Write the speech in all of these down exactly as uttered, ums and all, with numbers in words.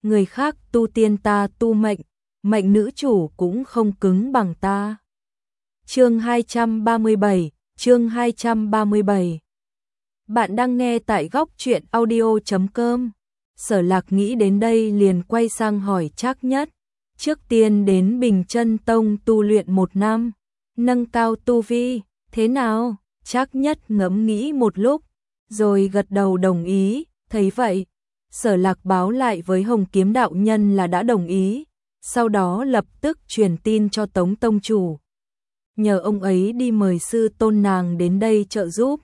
người khác tu tiên ta tu mệnh, mệnh nữ chủ cũng không cứng bằng ta. Chương hai trăm ba mươi bảy, chương hai trăm ba mươi bảy. Bạn đang nghe tại góc truyện audio chấm com. Sở Lạc nghĩ đến đây liền quay sang hỏi Trác Nhất, trước tiên đến Bình Chân Tông tu luyện một năm, nâng cao tu vi, thế nào? Trác Nhất ngẫm nghĩ một lúc, rồi gật đầu đồng ý, thấy vậy. Sở Lạc báo lại với Hồng Kiếm đạo nhân là đã đồng ý, sau đó lập tức truyền tin cho Tống tông chủ, nhờ ông ấy đi mời sư tôn nàng đến đây trợ giúp.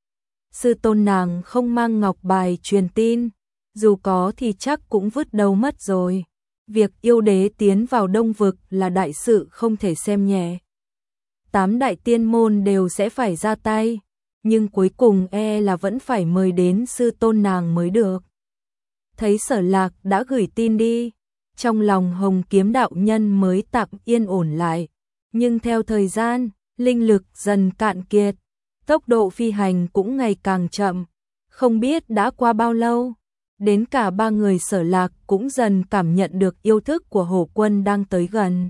Sư tôn nàng không mang ngọc bài truyền tin, dù có thì chắc cũng vứt đâu mất rồi. Việc yêu đế tiến vào Đông vực là đại sự không thể xem nhẹ. Tám đại tiên môn đều sẽ phải ra tay, nhưng cuối cùng e là vẫn phải mời đến sư tôn nàng mới được. Thấy Sở Lạc đã gửi tin đi, trong lòng Hồng Kiếm đạo nhân mới tạm yên ổn lại, nhưng theo thời gian, linh lực dần cạn kiệt, tốc độ phi hành cũng ngày càng chậm, không biết đã qua bao lâu, đến cả ba người Sở Lạc cũng dần cảm nhận được yêu thức của Hổ Quân đang tới gần.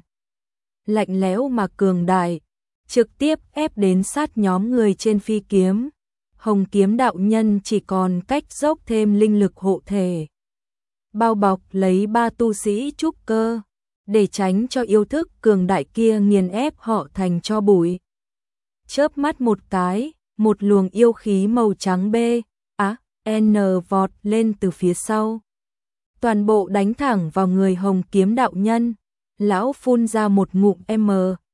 Lạnh lẽo mà cường đại, trực tiếp ép đến sát nhóm người trên phi kiếm. Hồng Kiếm đạo nhân chỉ còn cách dốc thêm linh lực hộ thể, bao bọc lấy ba tu sĩ trúc cơ, để tránh cho yêu thức cường đại kia nghiền ép họ thành tro bụi. Chớp mắt một cái, một luồng yêu khí màu trắng B, á, N vọt lên từ phía sau. Toàn bộ đánh thẳng vào người Hồng Kiếm đạo nhân. Lão phun ra một ngụm M,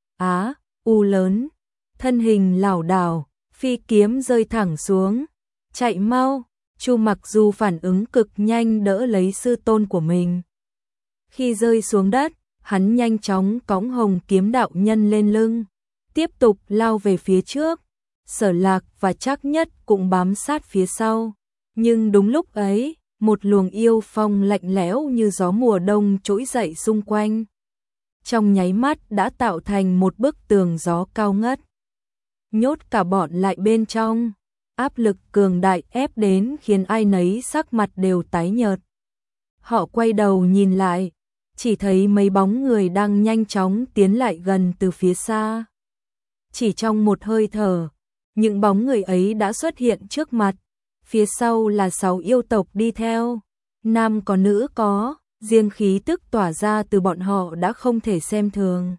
á, U lớn, thân hình lảo đảo, phi kiếm rơi thẳng xuống. Chạy mau! Chu Mặc Du phản ứng cực nhanh đỡ lấy sư tôn của mình. Khi rơi xuống đất, hắn nhanh chóng cõng Hồng Kiếm đạo nhân lên lưng, tiếp tục lao về phía trước. Sở Lạc và Trác Nhất cũng bám sát phía sau. Nhưng đúng lúc ấy, một luồng yêu phong lạnh lẽo như gió mùa đông trỗi dậy xung quanh. Trong nháy mắt đã tạo thành một bức tường gió cao ngất, nhốt cả bọn lại bên trong. Áp lực cường đại ép đến khiến ai nấy sắc mặt đều tái nhợt. Họ quay đầu nhìn lại, chỉ thấy mấy bóng người đang nhanh chóng tiến lại gần từ phía xa. Chỉ trong một hơi thở, những bóng người ấy đã xuất hiện trước mặt. Phía sau là sáu yêu tộc đi theo, nam có nữ có, riêng khí tức tỏa ra từ bọn họ đã không thể xem thường.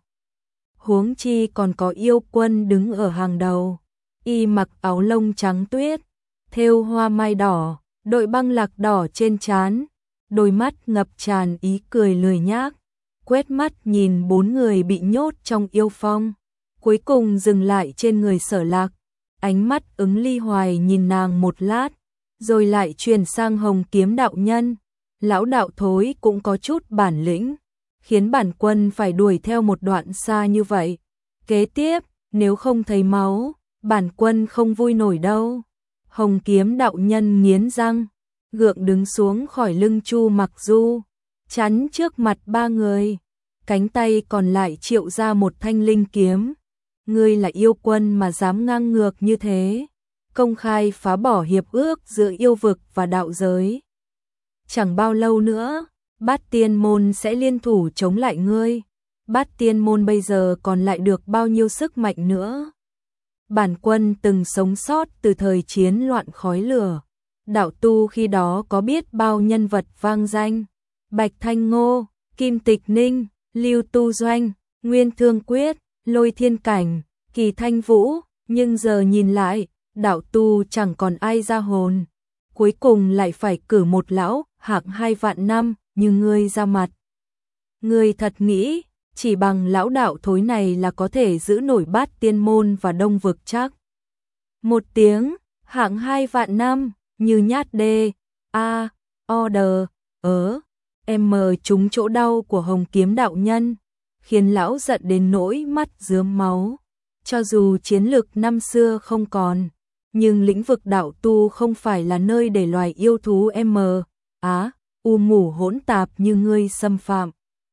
Huống chi còn có yêu quân đứng ở hàng đầu, y mặc áo lông trắng tuyết, thêu hoa mai đỏ, đội băng lạc đỏ trên trán, đôi mắt ngập tràn ý cười lười nhác, quét mắt nhìn bốn người bị nhốt trong yêu phong, cuối cùng dừng lại trên người Sở Lạc, ánh mắt Ứng Ly Hoài nhìn nàng một lát, rồi lại chuyển sang Hồng Kiếm đạo nhân. Lão đạo thối cũng có chút bản lĩnh, khiến bản quân phải đuổi theo một đoạn xa như vậy. Kế tiếp, nếu không thấy máu, bản quân không vui nổi đâu. Hồng Kiếm đạo nhân nghiến răng, gượng đứng xuống khỏi lưng Chu Mặc Du, chắn trước mặt ba người. Cánh tay còn lại triệu ra một thanh linh kiếm. Ngươi là yêu quân mà dám ngang ngược như thế, công khai phá bỏ hiệp ước giữa yêu vực và đạo giới. Chẳng bao lâu nữa, Bát Tiên môn sẽ liên thủ chống lại ngươi. Bát Tiên môn bây giờ còn lại được bao nhiêu sức mạnh nữa? Bản quân từng sống sót từ thời chiến loạn khói lửa. Đạo tu khi đó có biết bao nhân vật vang danh. Bạch Thanh Ngô, Kim Tịch Ninh, Lưu Tu Doanh, Nguyên Thương Quyết, Lôi Thiên Cảnh, Kỳ Thanh Vũ. Nhưng giờ nhìn lại, đạo tu chẳng còn ai ra hồn. Cuối cùng lại phải cử một lão hạng hai vạn năm như ngươi ra mặt. Ngươi thật nghĩ chỉ bằng lão đạo thối này là có thể giữ nổi Bát Tiên môn và Đông vực chắc? Một tiếng hạng hai vạn năm như nhát đê. A, order, ớ, em trúng chỗ đau của Hồng Kiếm đạo nhân, khiến lão giận đến nỗi mắt rướm máu. Cho dù chiến lực năm xưa không còn, nhưng lĩnh vực đạo tu không phải là nơi để loài yêu thú M, á, u mù hỗn tạp như ngươi xâm phạm.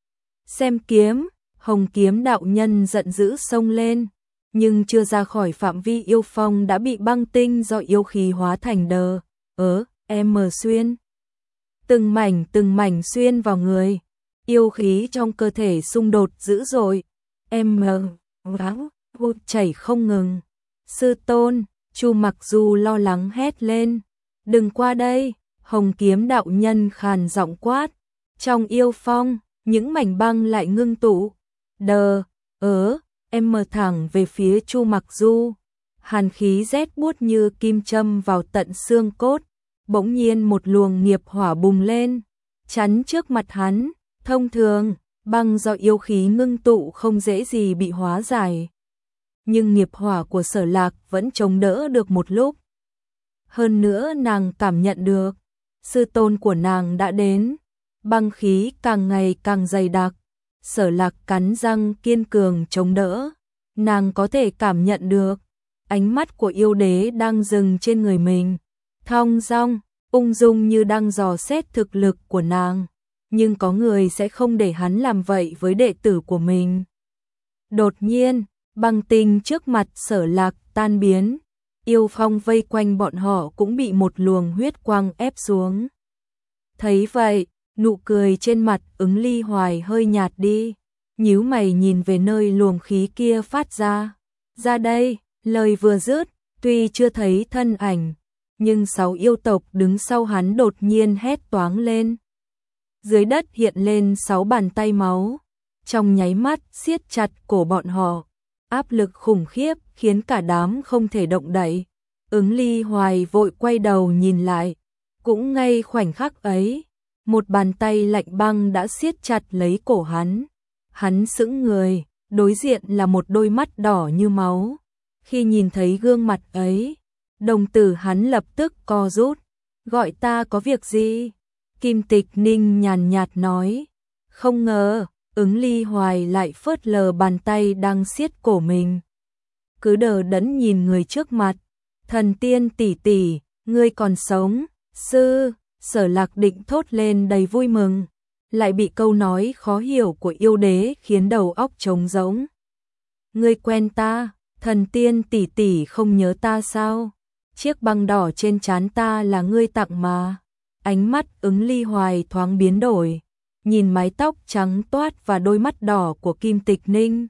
Xem kiếm, Hồng Kiếm đạo nhân giận dữ xông lên, nhưng chưa ra khỏi phạm vi yêu phong đã bị băng tinh do yêu khí hóa thành đờ, ớ, M xuyên. từng mảnh từng mảnh xuyên vào người, yêu khí trong cơ thể xung đột dữ dội, em áo chảy không ngừng. Sư tôn, Chu Mặc Du lo lắng hét lên, đừng qua đây, Hồng Kiếm đạo nhân khàn giọng quát. Trong yêu phong, những mảnh băng lại ngưng tụ, đờ, ớ, em mờ thẳng về phía Chu Mặc Du. Hàn khí rét buốt như kim châm vào tận xương cốt, bỗng nhiên một luồng nghiệp hỏa bùng lên, chắn trước mặt hắn. Thông thường, băng do yêu khí ngưng tụ không dễ gì bị hóa giải, nhưng nghiệp hỏa của Sở Lạc vẫn chống đỡ được một lúc. Hơn nữa nàng cảm nhận được, sư tôn của nàng đã đến, băng khí càng ngày càng dày đặc. Sở Lạc cắn răng kiên cường chống đỡ, nàng có thể cảm nhận được, ánh mắt của yêu đế đang dừng trên người mình, thong dong, ung dung như đang dò xét thực lực của nàng. Nhưng có người sẽ không để hắn làm vậy với đệ tử của mình. Đột nhiên, băng tinh trước mặt Sở Lạc tan biến, yêu phong vây quanh bọn họ cũng bị một luồng huyết quang ép xuống. Thấy vậy, nụ cười trên mặt Ứng Ly Hoài hơi nhạt đi, nhíu mày nhìn về nơi luồng khí kia phát ra. Ra đây, lời vừa dứt, tuy chưa thấy thân ảnh, nhưng sáu yêu tộc đứng sau hắn đột nhiên hét toáng lên. Dưới đất hiện lên sáu bàn tay máu, trong nháy mắt siết chặt cổ bọn họ, áp lực khủng khiếp khiến cả đám không thể động đậy. Ứng Ly Hoài vội quay đầu nhìn lại, cũng ngay khoảnh khắc ấy, một bàn tay lạnh băng đã siết chặt lấy cổ hắn. Hắn sững người, đối diện là một đôi mắt đỏ như máu. Khi nhìn thấy gương mặt ấy, đồng tử hắn lập tức co rút. Gọi ta có việc gì? Kim Tịch Ninh nhàn nhạt nói. Không ngờ, Ứng Ly Hoài lại phớt lờ bàn tay đang siết cổ mình. Cứ đờ đẫn nhìn người trước mặt. Thần tiên tỷ tỷ, ngươi còn sống. Sư, Sở Lạc định thốt lên đầy vui mừng, lại bị câu nói khó hiểu của yêu đế khiến đầu óc trống rỗng. Ngươi quen ta, thần tiên tỷ tỷ không nhớ ta sao? Chiếc băng đỏ trên trán ta là ngươi tặng mà. Ánh mắt Ứng Ly Hoài thoáng biến đổi, nhìn mái tóc trắng toát và đôi mắt đỏ của Kim Tịch Ninh.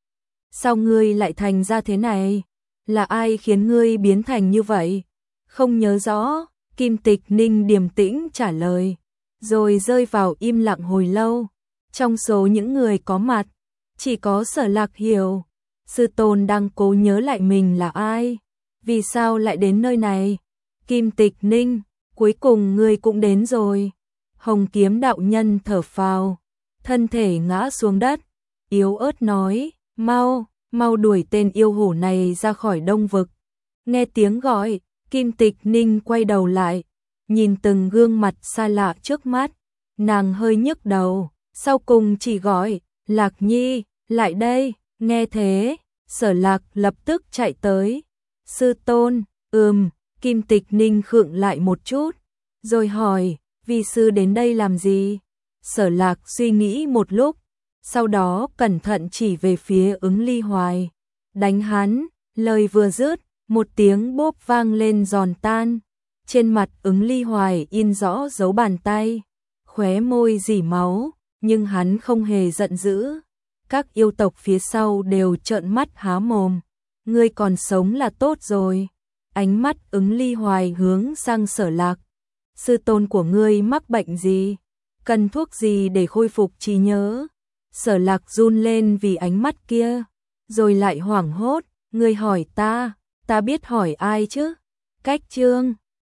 Sao ngươi lại thành ra thế này? Là ai khiến ngươi biến thành như vậy? Không nhớ rõ, Kim Tịch Ninh điềm tĩnh trả lời, rồi rơi vào im lặng hồi lâu. Trong số những người có mặt, chỉ có Sở Lạc hiểu, sư tôn đang cố nhớ lại mình là ai, vì sao lại đến nơi này. Kim Tịch Ninh, cuối cùng ngươi cũng đến rồi. Hồng Kiếm đạo nhân thở phào, thân thể ngã xuống đất, yếu ớt nói, mau, mau đuổi tên yêu hổ này ra khỏi Đông Vực. Nghe tiếng gọi, Kim Tịch Ninh quay đầu lại, nhìn từng gương mặt xa lạ trước mắt, nàng hơi nhức đầu, sau cùng chỉ gọi, Lạc Nhi, lại đây. Nghe thế, Sở Lạc lập tức chạy tới. Sư tôn, ừm, Kim Tịch Ninh khựng lại một chút, rồi hỏi, vi sư đến đây làm gì? Sở Lạc suy nghĩ một lúc, sau đó cẩn thận chỉ về phía Ứng Ly Hoài. Đánh hắn, lời vừa dứt, một tiếng bốp vang lên giòn tan. Trên mặt Ứng Ly Hoài in rõ dấu bàn tay, khóe môi rỉ máu, nhưng hắn không hề giận dữ. Các yêu tộc phía sau đều trợn mắt há mồm. Ngươi còn sống là tốt rồi. Ánh mắt Ứng Ly Hoài hướng sang Sở Lạc. Sư tôn của ngươi mắc bệnh gì? Cần thuốc gì để khôi phục trí nhớ? Sở Lạc run lên vì ánh mắt kia, rồi lại hoảng hốt. Ngươi hỏi ta, ta biết hỏi ai chứ? Cách Trương,